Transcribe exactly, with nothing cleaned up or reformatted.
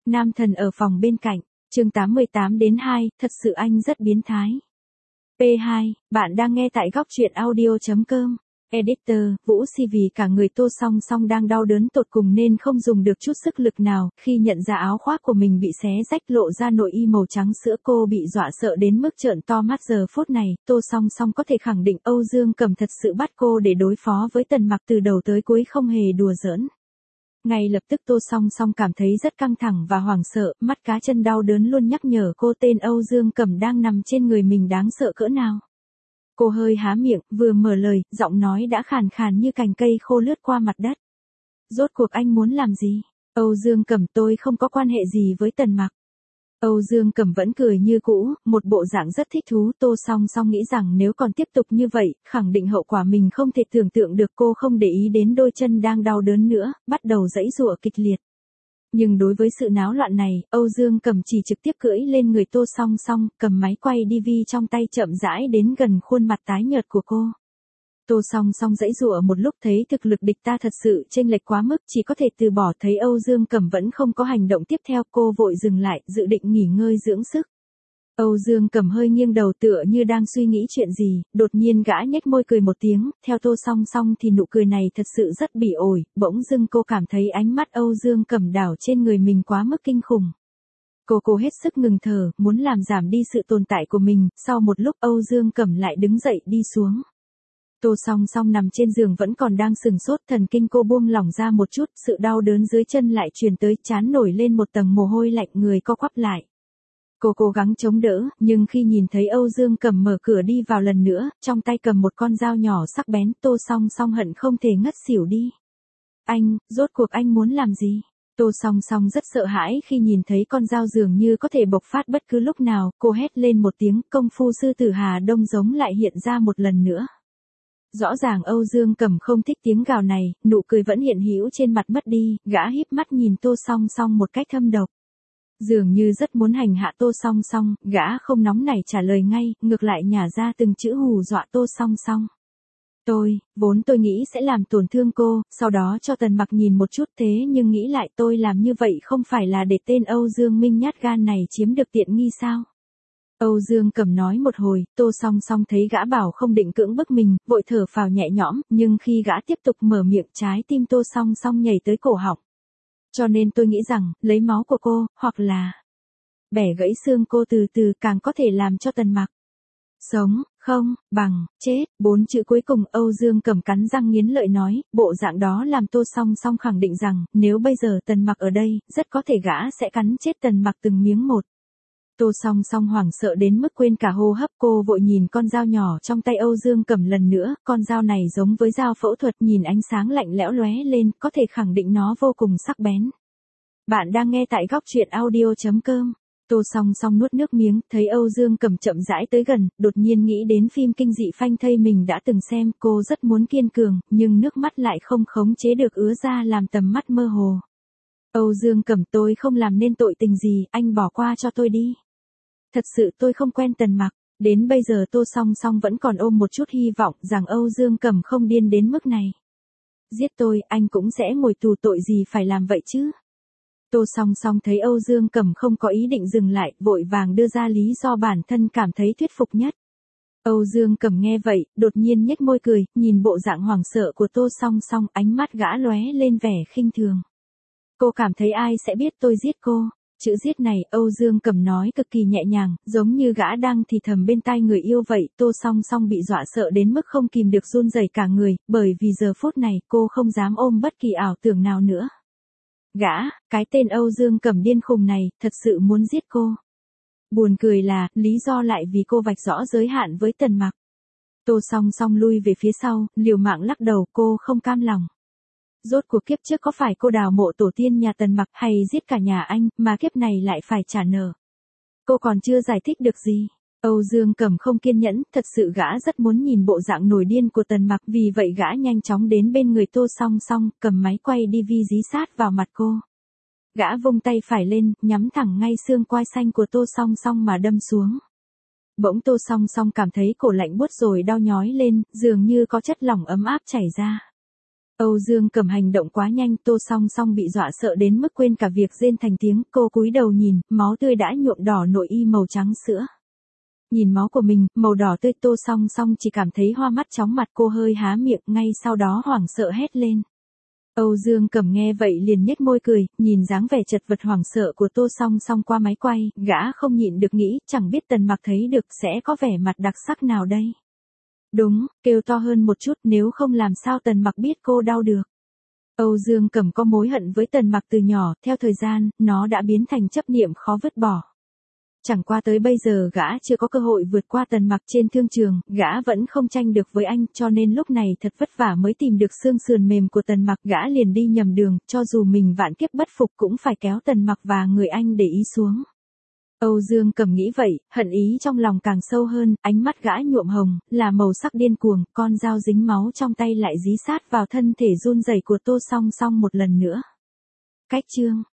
Nam thần ở phòng bên cạnh, chương tám mươi tám đến hai, thật sự anh rất biến thái. P hai, bạn đang nghe tại góc truyện audio chấm com. Editor, Vũ Si vì cả người Tô Song Song đang đau đớn tột cùng nên không dùng được chút sức lực nào, khi nhận ra áo khoác của mình bị xé rách lộ ra nội y màu trắng sữa, cô bị dọa sợ đến mức trợn to mắt. Giờ phút này, Tô Song Song có thể khẳng định Âu Dương Cầm thật sự bắt cô để đối phó với Tần Mặc từ đầu tới cuối, không hề đùa giỡn. Ngay lập tức Tô Song Song cảm thấy rất căng thẳng và hoảng sợ, mắt cá chân đau đớn luôn nhắc nhở cô tên Âu Dương Cầm đang nằm trên người mình đáng sợ cỡ nào. Cô hơi há miệng, vừa mở lời, giọng nói đã khàn khàn như cành cây khô lướt qua mặt đất. Rốt cuộc anh muốn làm gì? Âu Dương Cầm, tôi không có quan hệ gì với Tần Mặc. Âu Dương Cầm vẫn cười như cũ, một bộ dạng rất thích thú. Tô Song Song nghĩ rằng nếu còn tiếp tục như vậy, khẳng định hậu quả mình không thể tưởng tượng được. Cô không để ý đến đôi chân đang đau đớn nữa, bắt đầu giãy giụa kịch liệt. Nhưng đối với sự náo loạn này, Âu Dương Cầm chỉ trực tiếp cưỡi lên người Tô Song Song, cầm máy quay đê vê trong tay chậm rãi đến gần khuôn mặt tái nhợt của cô. Tô Song Song giãy giụa một lúc, thấy thực lực địch ta thật sự chênh lệch quá mức, chỉ có thể từ bỏ. Thấy Âu Dương Cầm vẫn không có hành động tiếp theo, cô vội dừng lại, dự định nghỉ ngơi dưỡng sức. Âu Dương Cầm hơi nghiêng đầu tựa như đang suy nghĩ chuyện gì, đột nhiên gã nhếch môi cười một tiếng, theo Tô Song Song thì nụ cười này thật sự rất bỉ ổi, bỗng dưng cô cảm thấy ánh mắt Âu Dương Cầm đảo trên người mình quá mức kinh khủng. Cô cô hết sức ngừng thở, muốn làm giảm đi sự tồn tại của mình. Sau một lúc Âu Dương Cầm lại đứng dậy đi xuống. Tô Song Song nằm trên giường vẫn còn đang sừng sốt, thần kinh cô buông lỏng ra một chút, sự đau đớn dưới chân lại truyền tới, trán nổi lên một tầng mồ hôi lạnh, người co quắp lại. Cô cố gắng chống đỡ, nhưng khi nhìn thấy Âu Dương Cầm mở cửa đi vào lần nữa, trong tay cầm một con dao nhỏ sắc bén, Tô Song Song hận không thể ngất xỉu đi. Anh, rốt cuộc anh muốn làm gì? Tô Song Song rất sợ hãi khi nhìn thấy con dao dường như có thể bộc phát bất cứ lúc nào, cô hét lên một tiếng, công phu sư tử Hà Đông giống lại hiện ra một lần nữa. Rõ ràng Âu Dương Cầm không thích tiếng gào này, nụ cười vẫn hiện hữu trên mặt mất đi, gã híp mắt nhìn Tô Song Song một cách thâm độc. Dường như rất muốn hành hạ Tô Song Song, gã không nóng nảy trả lời ngay, ngược lại nhả ra từng chữ hù dọa Tô Song Song. Tôi, vốn tôi nghĩ sẽ làm tổn thương cô, sau đó cho Tần Mặc nhìn một chút, thế nhưng nghĩ lại tôi làm như vậy không phải là để tên Âu Dương Minh nhát gan này chiếm được tiện nghi sao? Âu Dương Cầm nói một hồi, Tô Song Song thấy gã bảo không định cưỡng bức mình, vội thở phào nhẹ nhõm, nhưng khi gã tiếp tục mở miệng, trái tim Tô Song Song nhảy tới cổ họng. Cho nên tôi nghĩ rằng, lấy máu của cô, hoặc là bẻ gãy xương cô từ từ, càng có thể làm cho Tần Mặc sống, không, bằng, chết. Bốn chữ cuối cùng Âu Dương Cầm cắn răng nghiến lợi nói, bộ dạng đó làm Tô Song Song khẳng định rằng, nếu bây giờ Tần Mặc ở đây, rất có thể gã sẽ cắn chết Tần Mặc từng miếng một. Tô Song Song hoảng sợ đến mức quên cả hô hấp, cô vội nhìn con dao nhỏ trong tay Âu Dương Cầm lần nữa, con dao này giống với dao phẫu thuật, nhìn ánh sáng lạnh lẽo lóe lên, có thể khẳng định nó vô cùng sắc bén. Bạn đang nghe tại góc truyện audio chấm com. Tô Song Song nuốt nước miếng, thấy Âu Dương Cầm chậm rãi tới gần, đột nhiên nghĩ đến phim kinh dị phanh thây mình đã từng xem, cô rất muốn kiên cường, nhưng nước mắt lại không khống chế được ứa ra làm tầm mắt mơ hồ. Âu Dương Cầm, tôi không làm nên tội tình gì, anh bỏ qua cho tôi đi. Thật sự tôi không quen Tần Mặc. Đến bây giờ Tô Song Song vẫn còn ôm một chút hy vọng rằng Âu Dương Cầm không điên đến mức này. Giết tôi, anh cũng sẽ ngồi tù, tội gì phải làm vậy chứ? Tô Song Song thấy Âu Dương Cầm không có ý định dừng lại, vội vàng đưa ra lý do bản thân cảm thấy thuyết phục nhất. Âu Dương Cầm nghe vậy, đột nhiên nhếch môi cười, nhìn bộ dạng hoảng sợ của Tô Song Song, ánh mắt gã lóe lên vẻ khinh thường. Cô cảm thấy ai sẽ biết tôi giết cô? Chữ giết này, Âu Dương Cầm nói cực kỳ nhẹ nhàng, giống như gã đang thì thầm bên tai người yêu vậy. Tô Song Song bị dọa sợ đến mức không kìm được run rẩy cả người, bởi vì giờ phút này cô không dám ôm bất kỳ ảo tưởng nào nữa. Gã, cái tên Âu Dương Cầm điên khùng này, thật sự muốn giết cô. Buồn cười là, lý do lại vì cô vạch rõ giới hạn với Tần Mặc. Tô Song Song lui về phía sau, liều mạng lắc đầu, cô không cam lòng. Rốt cuộc kiếp trước có phải cô đào mộ tổ tiên nhà Tần Mặc hay giết cả nhà anh, mà kiếp này lại phải trả nợ? Cô còn chưa giải thích được gì. Âu Dương Cầm không kiên nhẫn, thật sự gã rất muốn nhìn bộ dạng nổi điên của Tần Mặc, vì vậy gã nhanh chóng đến bên người Tô Song Song, cầm máy quay đê vê dí sát vào mặt cô. Gã vung tay phải lên, nhắm thẳng ngay xương quai xanh của Tô Song Song mà đâm xuống. Bỗng Tô Song Song cảm thấy cổ lạnh buốt rồi đau nhói lên, dường như có chất lỏng ấm áp chảy ra. Âu Dương Cầm hành động quá nhanh, Tô Song Song bị dọa sợ đến mức quên cả việc rên thành tiếng, cô cúi đầu nhìn, máu tươi đã nhuộm đỏ nội y màu trắng sữa. Nhìn máu của mình, màu đỏ tươi, Tô Song Song chỉ cảm thấy hoa mắt chóng mặt, cô hơi há miệng, ngay sau đó hoảng sợ hét lên. Âu Dương Cầm nghe vậy liền nhếch môi cười, nhìn dáng vẻ chật vật hoảng sợ của Tô Song Song qua máy quay, gã không nhịn được nghĩ, chẳng biết Tần Mặc thấy được sẽ có vẻ mặt đặc sắc nào đây. Đúng, kêu to hơn một chút, nếu không làm sao Tần Mặc biết cô đau được. Âu Dương Cầm có mối hận với Tần Mặc từ nhỏ, theo thời gian, nó đã biến thành chấp niệm khó vứt bỏ. Chẳng qua tới bây giờ gã chưa có cơ hội vượt qua Tần Mặc trên thương trường, gã vẫn không tranh được với anh, cho nên lúc này thật vất vả mới tìm được xương sườn mềm của Tần Mặc, gã liền đi nhầm đường, cho dù mình vạn kiếp bất phục cũng phải kéo Tần Mặc và người anh để ý xuống. Âu Dương Cầm nghĩ vậy, hận ý trong lòng càng sâu hơn, ánh mắt gã nhuộm hồng, là màu sắc điên cuồng, con dao dính máu trong tay lại dí sát vào thân thể run rẩy của Tô Song Song một lần nữa. Cách chương